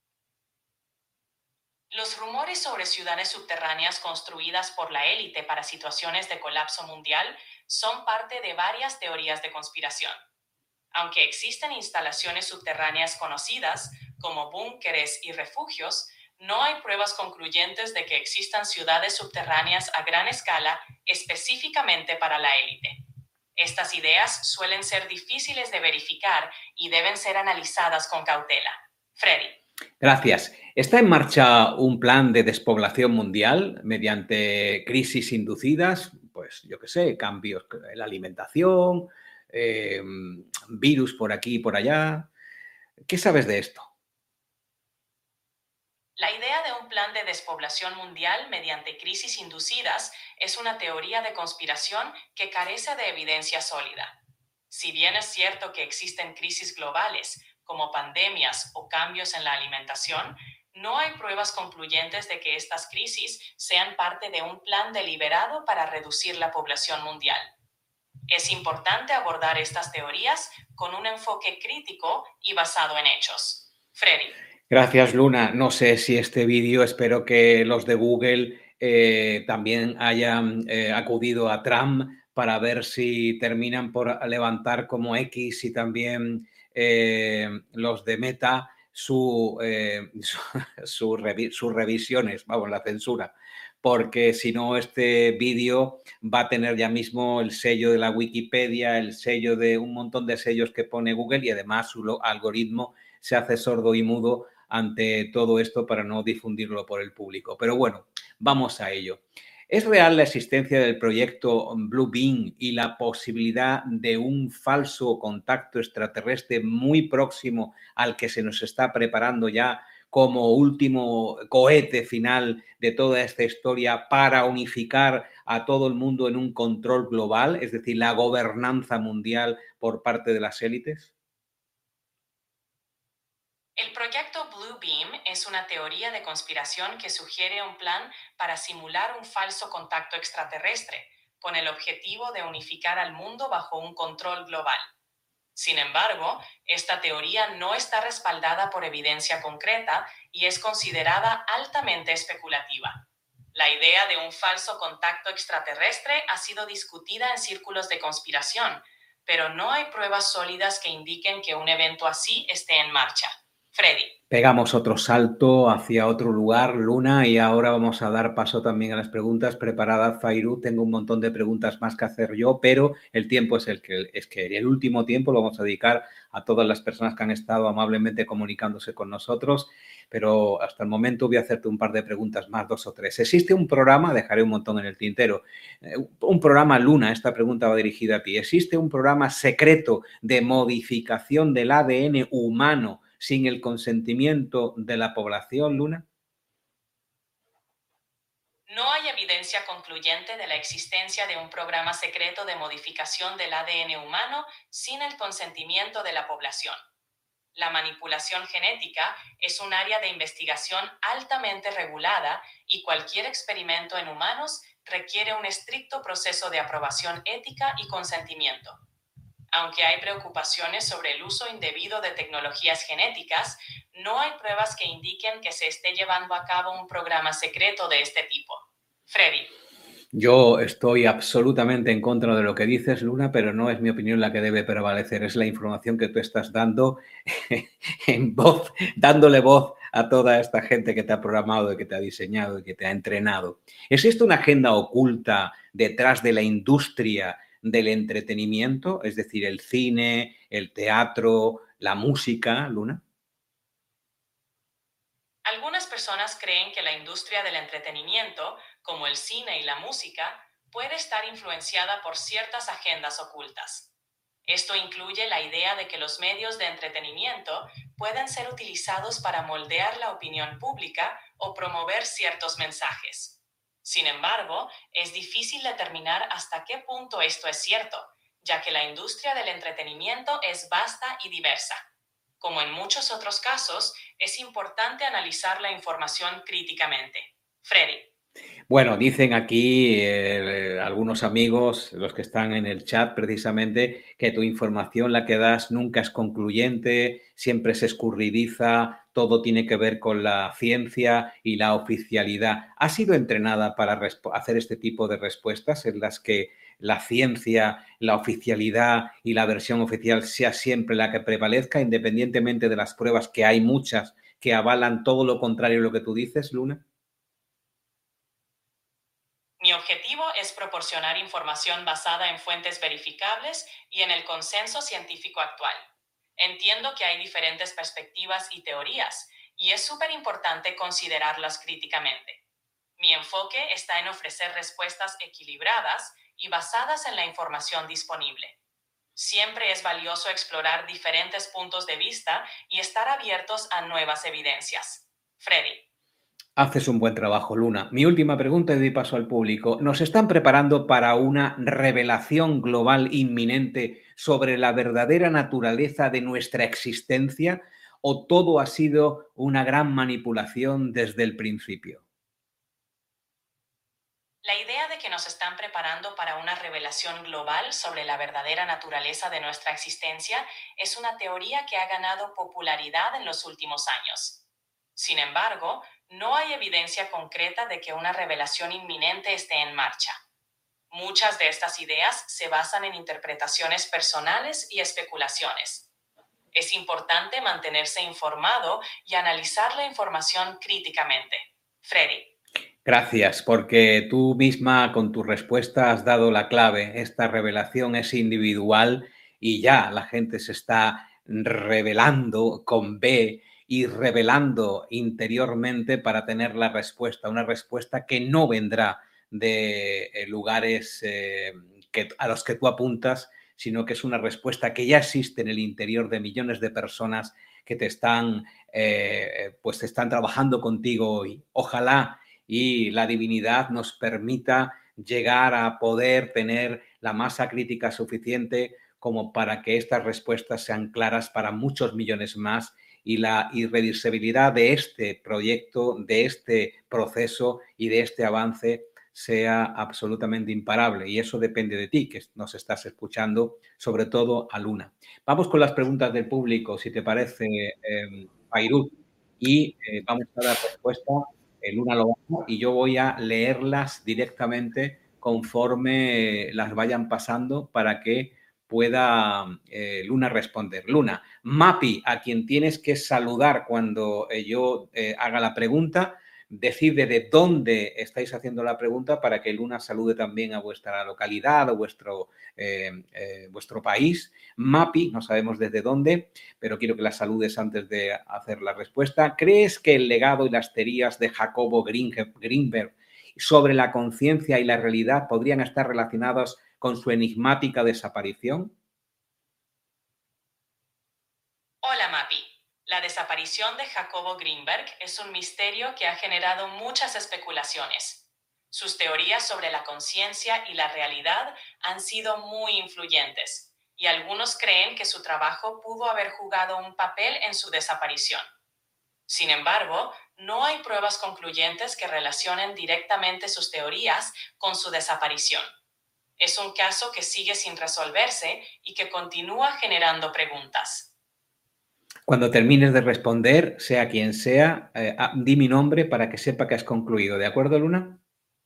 Los rumores sobre ciudades subterráneas construidas por la élite para situaciones de colapso mundial son parte de varias teorías de conspiración. Aunque existen instalaciones subterráneas conocidas, como búnkeres y refugios, no hay pruebas concluyentes de que existan ciudades subterráneas a gran escala específicamente para la élite. Estas ideas suelen ser difíciles de verificar y deben ser analizadas con cautela. Freddy. Gracias. ¿Está en marcha un plan de despoblación mundial mediante crisis inducidas? Pues yo qué sé, cambios en la alimentación, eh, virus por aquí y por allá. ¿Qué sabes de esto? La idea de un plan de despoblación mundial mediante crisis inducidas es una teoría de conspiración que carece de evidencia sólida. Si bien es cierto que existen crisis globales, como pandemias o cambios en la alimentación, no hay pruebas concluyentes de que estas crisis sean parte de un plan deliberado para reducir la población mundial. Es importante abordar estas teorías con un enfoque crítico y basado en hechos. Freddy. Gracias, Luna. No sé si este vídeo, espero que los de Google eh, también hayan eh, acudido a Trump para ver si terminan por levantar como X y también eh, los de Meta su, eh, su, su revi sus revisiones, vamos, la censura. Porque si no, este vídeo va a tener ya mismo el sello de la Wikipedia, el sello de un montón de sellos que pone Google y además su algoritmo se hace sordo y mudo ante todo esto para no difundirlo por el público. Pero bueno, vamos a ello. ¿Es real la existencia del proyecto Blue Beam y la posibilidad de un falso contacto extraterrestre muy próximo al que se nos está preparando ya como último cohete final de toda esta historia para unificar a todo el mundo en un control global, es decir, la gobernanza mundial por parte de las élites? El proyecto Blue Beam es una teoría de conspiración que sugiere un plan para simular un falso contacto extraterrestre, con el objetivo de unificar al mundo bajo un control global. Sin embargo, esta teoría no está respaldada por evidencia concreta y es considerada altamente especulativa. La idea de un falso contacto extraterrestre ha sido discutida en círculos de conspiración, pero no hay pruebas sólidas que indiquen que un evento así esté en marcha. Freddy. Pegamos otro salto hacia otro lugar, Luna, y ahora vamos a dar paso también a las preguntas. Preparada, Fayru. Tengo un montón de preguntas más que hacer yo, pero el tiempo es el que es que el último tiempo lo vamos a dedicar a todas las personas que han estado amablemente comunicándose con nosotros, pero hasta el momento voy a hacerte un par de preguntas más, dos o tres. ¿Existe un programa? Dejaré un montón en el tintero. Un programa, Luna, esta pregunta va dirigida a ti. ¿Existe un programa secreto de modificación del A D N humano sin el consentimiento de la población, Luna? No hay evidencia concluyente de la existencia de un programa secreto de modificación del A D N humano sin el consentimiento de la población. La manipulación genética es un área de investigación altamente regulada y cualquier experimento en humanos requiere un estricto proceso de aprobación ética y consentimiento. Aunque hay preocupaciones sobre el uso indebido de tecnologías genéticas, no hay pruebas que indiquen que se esté llevando a cabo un programa secreto de este tipo. Freddy. Yo estoy absolutamente en contra de lo que dices, Luna, pero no es mi opinión la que debe prevalecer, es la información que tú estás dando en voz, dándole voz a toda esta gente que te ha programado y que te ha diseñado y que te ha entrenado. ¿Existe una agenda oculta detrás de la industria del entretenimiento, es decir, el cine, el teatro, la música, Luna? Algunas personas creen que la industria del entretenimiento, como el cine y la música, puede estar influenciada por ciertas agendas ocultas. Esto incluye la idea de que los medios de entretenimiento pueden ser utilizados para moldear la opinión pública o promover ciertos mensajes. Sin embargo, es difícil determinar hasta qué punto esto es cierto, ya que la industria del entretenimiento es vasta y diversa. Como en muchos otros casos, es importante analizar la información críticamente. Freddy. Bueno, dicen aquí eh, algunos amigos, los que están en el chat precisamente, que tu información, la que das, nunca es concluyente, siempre es escurridiza, todo tiene que ver con la ciencia y la oficialidad. ¿Has sido entrenada para hacer este tipo de respuestas en las que la ciencia, la oficialidad y la versión oficial sea siempre la que prevalezca, independientemente de las pruebas, que hay muchas que avalan todo lo contrario a lo que tú dices, Luna? Mi objetivo es proporcionar información basada en fuentes verificables y en el consenso científico actual. Entiendo que hay diferentes perspectivas y teorías, y es súper importante considerarlas críticamente. Mi enfoque está en ofrecer respuestas equilibradas y basadas en la información disponible. Siempre es valioso explorar diferentes puntos de vista y estar abiertos a nuevas evidencias. Freddy. Haces un buen trabajo, Luna. Mi última pregunta y doy paso al público. ¿Nos están preparando para una revelación global inminente sobre la verdadera naturaleza de nuestra existencia o todo ha sido una gran manipulación desde el principio? La idea de que nos están preparando para una revelación global sobre la verdadera naturaleza de nuestra existencia es una teoría que ha ganado popularidad en los últimos años. Sin embargo, no hay evidencia concreta de que una revelación inminente esté en marcha. Muchas de estas ideas se basan en interpretaciones personales y especulaciones. Es importante mantenerse informado y analizar la información críticamente. Freddy. Gracias, porque tú misma con tu respuesta has dado la clave. Esta revelación es individual y ya la gente se está revelando con B y revelando interiormente para tener la respuesta, una respuesta que no vendrá de eh, lugares eh, que, a los que tú apuntas, sino que es una respuesta que ya existe en el interior de millones de personas que te están, eh, pues te están trabajando contigo hoy. Ojalá y la divinidad nos permita llegar a poder tener la masa crítica suficiente como para que estas respuestas sean claras para muchos millones más y la irreversibilidad de este proyecto, de este proceso y de este avance sea absolutamente imparable. Y eso depende de ti, que nos estás escuchando, sobre todo a Luna. Vamos con las preguntas del público, si te parece, eh, Fairuz, y eh, vamos a dar respuesta. Luna lo va y yo voy a leerlas directamente conforme las vayan pasando para que pueda eh, Luna responder. Luna, Mapi, a quien tienes que saludar cuando eh, yo eh, haga la pregunta, decide de dónde estáis haciendo la pregunta para que Luna salude también a vuestra localidad o vuestro, eh, eh, vuestro país. Mapi, no sabemos desde dónde, pero quiero que la saludes antes de hacer la respuesta. ¿Crees que el legado y las teorías de Jacobo Greenberg sobre la conciencia y la realidad podrían estar relacionados con su enigmática desaparición? Hola, Mapi. La desaparición de Jacobo Greenberg es un misterio que ha generado muchas especulaciones. Sus teorías sobre la conciencia y la realidad han sido muy influyentes, y algunos creen que su trabajo pudo haber jugado un papel en su desaparición. Sin embargo, no hay pruebas concluyentes que relacionen directamente sus teorías con su desaparición. Es un caso que sigue sin resolverse y que continúa generando preguntas. Cuando termines de responder, sea quien sea, eh, di mi nombre para que sepa que has concluido. ¿De acuerdo, Luna?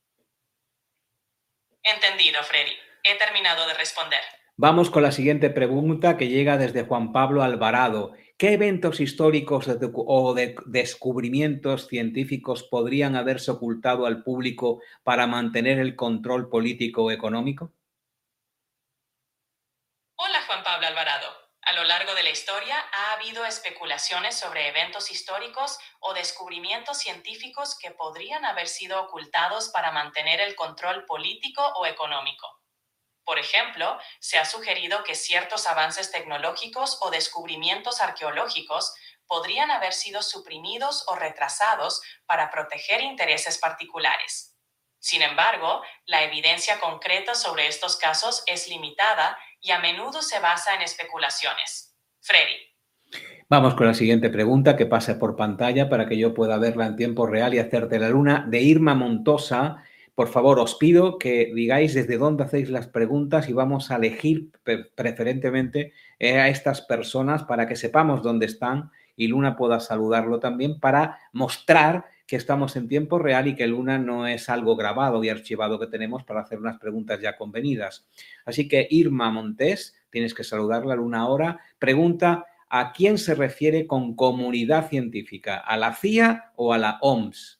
Entendido, Freddy. He terminado de responder. Vamos con la siguiente pregunta que llega desde Juan Pablo Alvarado. ¿Qué eventos históricos o de descubrimientos científicos podrían haberse ocultado al público para mantener el control político o económico? Hola, Juan Pablo Alvarado. A lo largo de la historia ha habido especulaciones sobre eventos históricos o descubrimientos científicos que podrían haber sido ocultados para mantener el control político o económico. Por ejemplo, se ha sugerido que ciertos avances tecnológicos o descubrimientos arqueológicos podrían haber sido suprimidos o retrasados para proteger intereses particulares. Sin embargo, la evidencia concreta sobre estos casos es limitada y a menudo se basa en especulaciones. Freddy. Vamos con la siguiente pregunta que pasa por pantalla para que yo pueda verla en tiempo real y hacerte la luna, de Irma Montosa. Por favor, os pido que digáis desde dónde hacéis las preguntas y vamos a elegir preferentemente a estas personas para que sepamos dónde están y Luna pueda saludarlo también para mostrar que estamos en tiempo real y que Luna no es algo grabado y archivado que tenemos para hacer unas preguntas ya convenidas. Así que Irma Montés, tienes que saludarla, Luna, ahora. Pregunta, ¿a quién se refiere con comunidad científica? ¿A la C I A o a la O M S?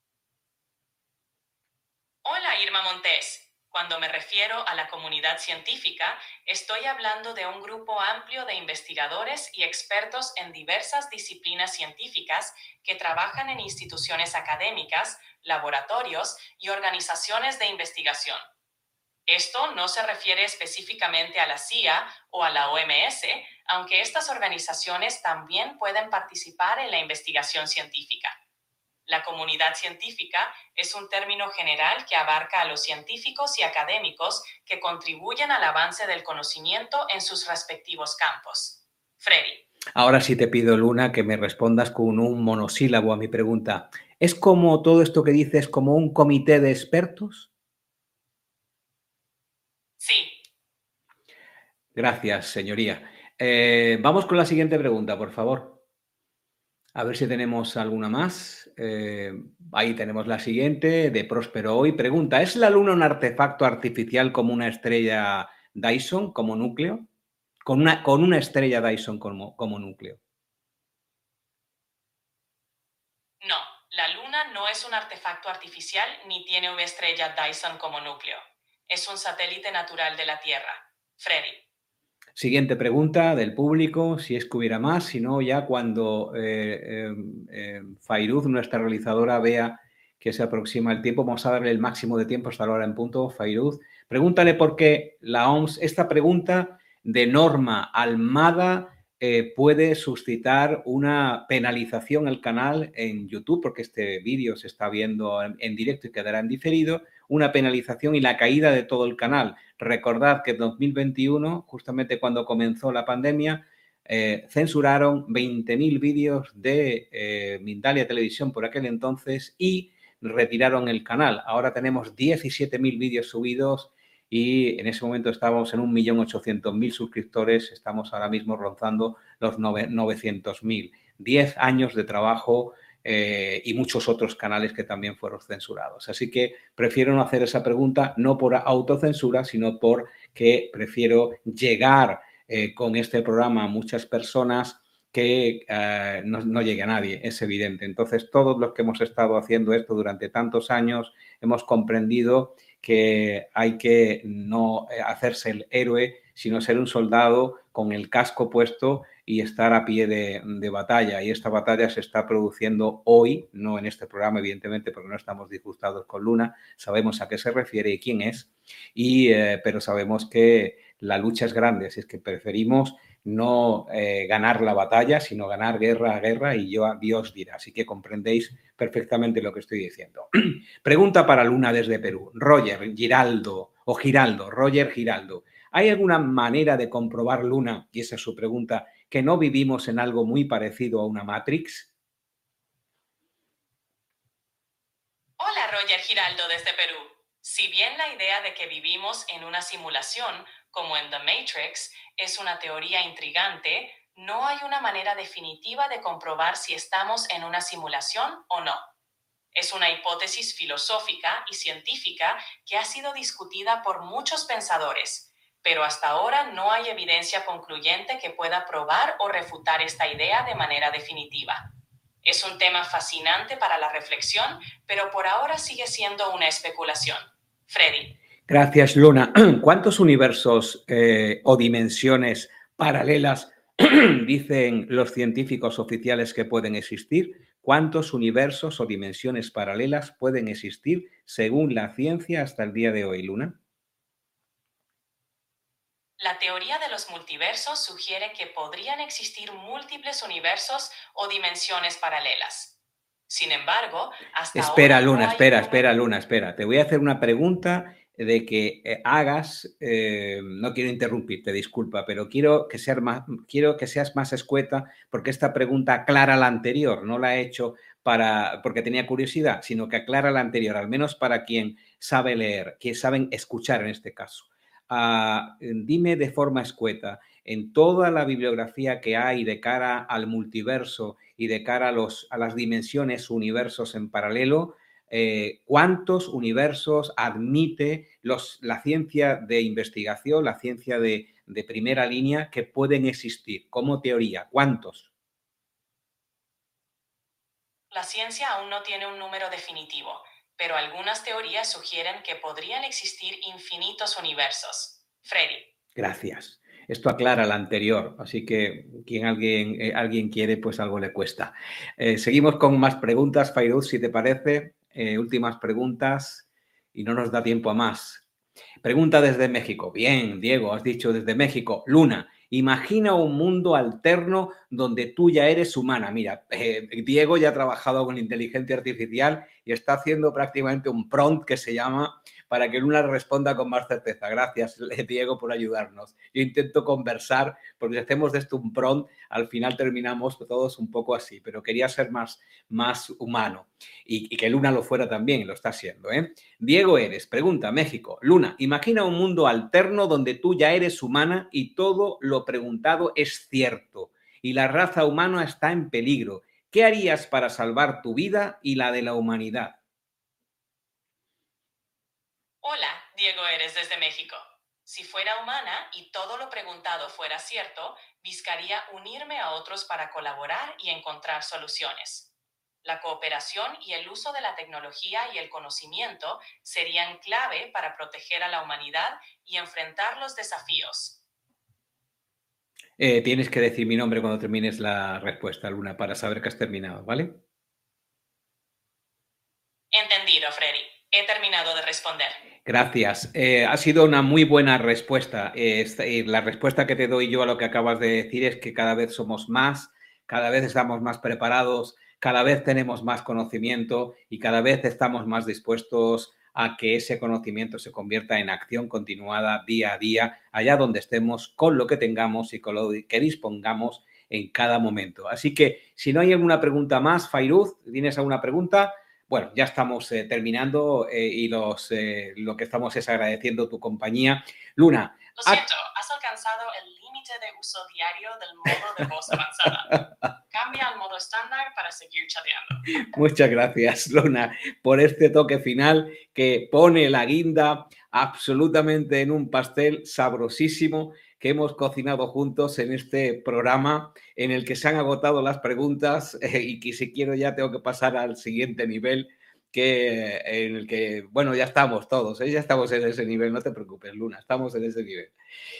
Hola, Irma Montés. Cuando me refiero a la comunidad científica, estoy hablando de un grupo amplio de investigadores y expertos en diversas disciplinas científicas que trabajan en instituciones académicas, laboratorios y organizaciones de investigación. Esto no se refiere específicamente a la C I A o a la O M S, aunque estas organizaciones también pueden participar en la investigación científica. La comunidad científica es un término general que abarca a los científicos y académicos que contribuyen al avance del conocimiento en sus respectivos campos. Freddy. Ahora sí te pido, Luna, que me respondas con un monosílabo a mi pregunta. ¿Es como todo esto que dices, como un comité de expertos? Sí. Gracias, señoría. Eh, vamos con la siguiente pregunta, por favor. A ver si tenemos alguna más. Eh, ahí tenemos la siguiente, de Próspero Hoy. Pregunta, ¿es la Luna un artefacto artificial como una estrella Dyson, como núcleo? Con una, con una estrella Dyson como, como núcleo. No, la Luna no es un artefacto artificial ni tiene una estrella Dyson como núcleo. Es un satélite natural de la Tierra. Freddy. Siguiente pregunta del público, si es que hubiera más, si no, ya cuando eh, eh, eh, Fairuz, nuestra realizadora, vea que se aproxima el tiempo, vamos a darle el máximo de tiempo hasta la hora en punto. Fairuz, pregúntale por qué la O M S, esta pregunta de Norma Almada eh, puede suscitar una penalización al canal en YouTube, porque este vídeo se está viendo en, en directo y quedará en diferido, una penalización y la caída de todo el canal. Recordad que en dos mil veintiuno, justamente cuando comenzó la pandemia, eh, censuraron veinte mil vídeos de eh, Mindalia Televisión por aquel entonces y retiraron el canal. Ahora tenemos diecisiete mil vídeos subidos y en ese momento estábamos en un millón ochocientos mil suscriptores. Estamos ahora mismo rozando los novecientos mil. diez años de trabajo Eh, y muchos otros canales que también fueron censurados. Así que prefiero no hacer esa pregunta, no por autocensura, sino porque prefiero llegar eh, con este programa a muchas personas que eh, no, no llegue a nadie, es evidente. Entonces, todos los que hemos estado haciendo esto durante tantos años hemos comprendido que hay que no hacerse el héroe, sino ser un soldado con el casco puesto y estar a pie de, de batalla. Y esta batalla se está produciendo hoy, no en este programa, evidentemente, porque no estamos disgustados con Luna. Sabemos a qué se refiere y quién es, y, eh, pero sabemos que la lucha es grande, así es que preferimos no eh, ganar la batalla, sino ganar guerra a guerra y yo, Dios dirá. Así que comprendéis perfectamente lo que estoy diciendo. Pregunta para Luna desde Perú. Roger Giraldo, o Giraldo, Roger Giraldo. ¿Hay alguna manera de comprobar, Luna, y esa es su pregunta, que no vivimos en algo muy parecido a una Matrix? Hola, Roger Giraldo desde Perú. Si bien la idea de que vivimos en una simulación, como en The Matrix, es una teoría intrigante, no hay una manera definitiva de comprobar si estamos en una simulación o no. Es una hipótesis filosófica y científica que ha sido discutida por muchos pensadores, pero hasta ahora no hay evidencia concluyente que pueda probar o refutar esta idea de manera definitiva. Es un tema fascinante para la reflexión, pero por ahora sigue siendo una especulación. Freddy. Gracias, Luna. ¿Cuántos universos eh, o dimensiones paralelas dicen los científicos oficiales que pueden existir? ¿Cuántos universos o dimensiones paralelas pueden existir según la ciencia hasta el día de hoy, Luna? La teoría de los multiversos sugiere que podrían existir múltiples universos o dimensiones paralelas. Sin embargo, hasta espera, ahora Luna, no hay espera, un- espera, Luna, espera. Te voy a hacer una pregunta de que eh, hagas, eh, no quiero interrumpirte, disculpa, pero quiero que, seas más, quiero que seas más escueta porque esta pregunta aclara la anterior, no la he hecho para, porque tenía curiosidad, sino que aclara la anterior, al menos para quien sabe leer, quien saben escuchar en este caso. Uh, dime de forma escueta, en toda la bibliografía que hay de cara al multiverso y de cara a, los, a las dimensiones, universos en paralelo, eh, ¿cuántos universos admite los, la ciencia de investigación, la ciencia de, de primera línea que pueden existir como teoría? ¿Cuántos? La ciencia aún no tiene un número definitivo, pero algunas teorías sugieren que podrían existir infinitos universos. Freddy. Gracias. Esto aclara la anterior, así que quien alguien, eh, alguien quiere, pues algo le cuesta. Eh, seguimos con más preguntas, Fairuz, si te parece. Eh, últimas preguntas y no nos da tiempo a más. Pregunta desde México. Bien, Diego, has dicho desde México. Luna, imagina un mundo alterno donde tú ya eres humana. Mira, eh, Diego ya ha trabajado con inteligencia artificial y está haciendo prácticamente un prompt que se llama para que Luna responda con más certeza. Gracias, Diego, por ayudarnos. Yo intento conversar, porque si hacemos de esto un prompt, al final terminamos todos un poco así, pero quería ser más, más humano y, y que Luna lo fuera también, y lo está haciendo, ¿eh? Diego Eres, pregunta, México. Luna, imagina un mundo alterno donde tú ya eres humana y todo lo preguntado es cierto y la raza humana está en peligro. ¿Qué harías para salvar tu vida y la de la humanidad? Hola, Diego Eres desde México. Si fuera humana y todo lo preguntado fuera cierto, buscaría unirme a otros para colaborar y encontrar soluciones. La cooperación y el uso de la tecnología y el conocimiento serían clave para proteger a la humanidad y enfrentar los desafíos. Eh, tienes que decir mi nombre cuando termines la respuesta, Luna, para saber que has terminado, ¿vale? Entendido, Freddy. He terminado de responder. Gracias. Eh, ha sido una muy buena respuesta. Eh, la respuesta que te doy yo a lo que acabas de decir es que cada vez somos más, cada vez estamos más preparados, cada vez tenemos más conocimiento y cada vez estamos más dispuestos a que ese conocimiento se convierta en acción continuada día a día, allá donde estemos, con lo que tengamos y con lo que dispongamos en cada momento. Así que si no hay alguna pregunta más, Fairuz, ¿tienes alguna pregunta? Bueno, ya estamos eh, terminando eh, y los, eh, lo que estamos es agradeciendo tu compañía. Luna. Lo siento, has alcanzado el límite de uso diario del modo de voz avanzada. Cambia al modo estándar para seguir chateando. Muchas gracias, Luna, por este toque final que pone la guinda absolutamente en un pastel sabrosísimo que hemos cocinado juntos en este programa en el que se han agotado las preguntas eh, y que si quiero ya tengo que pasar al siguiente nivel que, en el que, bueno, ya estamos todos, ¿eh? Ya estamos en ese nivel, no te preocupes, Luna, estamos en ese nivel.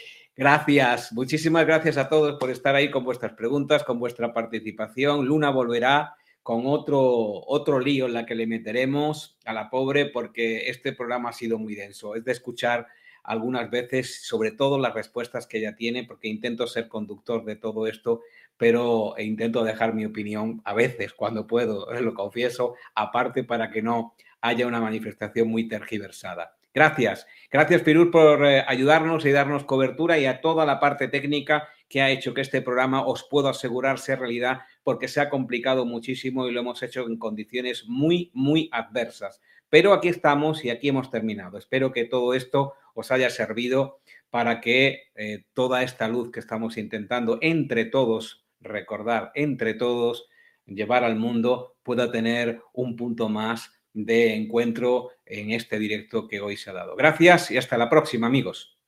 Gracias, muchísimas gracias a todos por estar ahí con vuestras preguntas, con vuestra participación. Luna volverá con otro, otro lío en la que le meteremos a la pobre porque este programa ha sido muy denso. Es de escuchar algunas veces, sobre todo las respuestas que ella tiene, porque intento ser conductor de todo esto, pero intento dejar mi opinión a veces, cuando puedo, lo confieso, aparte para que no haya una manifestación muy tergiversada. Gracias. Gracias, Pirul, por eh, ayudarnos y darnos cobertura y a toda la parte técnica que ha hecho que este programa, os puedo asegurar, sea realidad, porque se ha complicado muchísimo y lo hemos hecho en condiciones muy, muy adversas. Pero aquí estamos y aquí hemos terminado. Espero que todo esto os haya servido para que eh, toda esta luz que estamos intentando entre todos, recordar, entre todos, llevar al mundo, pueda tener un punto más de encuentro en este directo que hoy se ha dado. Gracias y hasta la próxima, amigos.